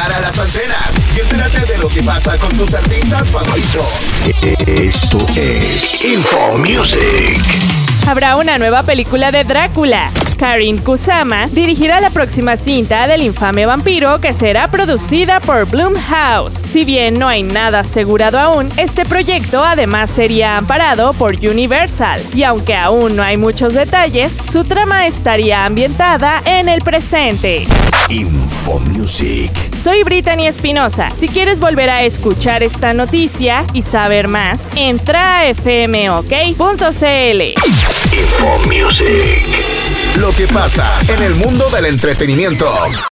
para las antenas y entérate de lo que pasa con tus artistas favoritos. Esto es Info Music. Habrá una nueva película de Drácula. Karin Kusama dirigirá la próxima cinta del infame vampiro, que será producida por Blumhouse. Si bien no hay nada asegurado aún, este proyecto además sería amparado por Universal. Y aunque aún no hay muchos detalles, su trama estaría ambientada en el presente. Info Music. Soy Brittany Espinosa. Si quieres volver a escuchar esta noticia y saber más, entra a fmok.cl. Info Music. Lo que pasa en el mundo del entretenimiento.